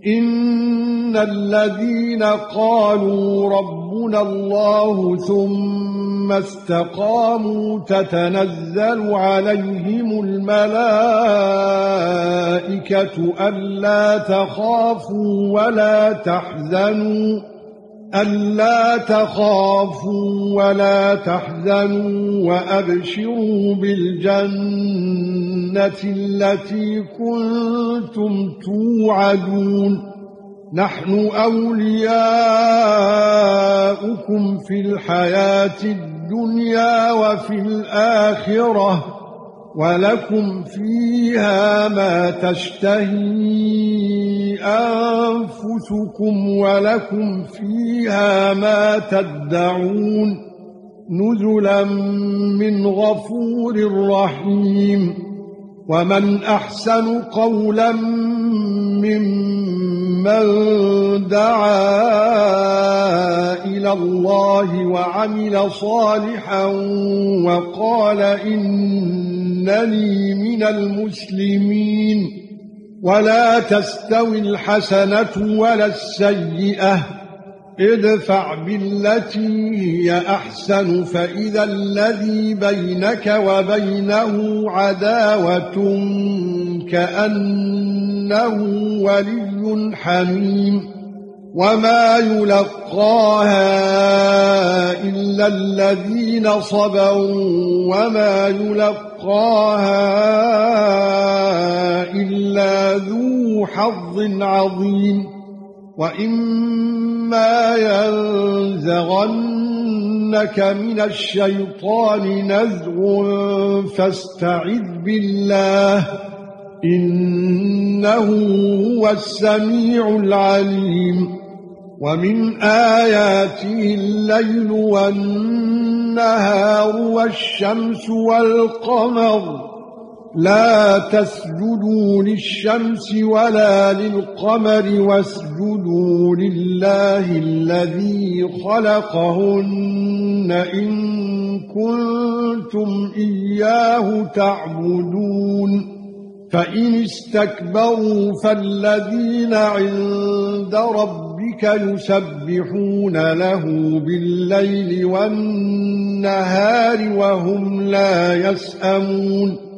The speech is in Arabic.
إن الذين قالوا ربنا الله ثم استقاموا تتنزل عليهم الملائكة ألا تخافوا ولا تحزنوا وأبشروا بالجنة التي كنتم توعدون نحن أولياؤكم في الحياة الدنيا وفي الآخرة ولكم فيها ما تشتهي أنفسكم ولكم فيها ما تدعون نزلا من غفور رحيم ومن أحسن قولا ممن دعا إلى الله وعمل صالحا وقال إنني من المسلمين ولا تستوي الحسنة ولا السيئة ادفع بالتي هي أحسن فإذا الذي بينك وبينه عداوة كأنه ولي حميم وما يلقاها إلا الذين صبروا وما يلقاها إلا ذو حظ عظيم وإما ينزغنك من الشيطان نزغ فاستعذ بالله إنه هو السميع العليم ومن آياته الليل والنهار والشمس والقمر لا تسجدوا للشمس ولا للقمر واسجدوا لله الذي خلقهن إن كنتم إياه تعبدون فإن استكبروا فالذين عند ربك يسبحون له بالليل والنهار وهم لا يسأمون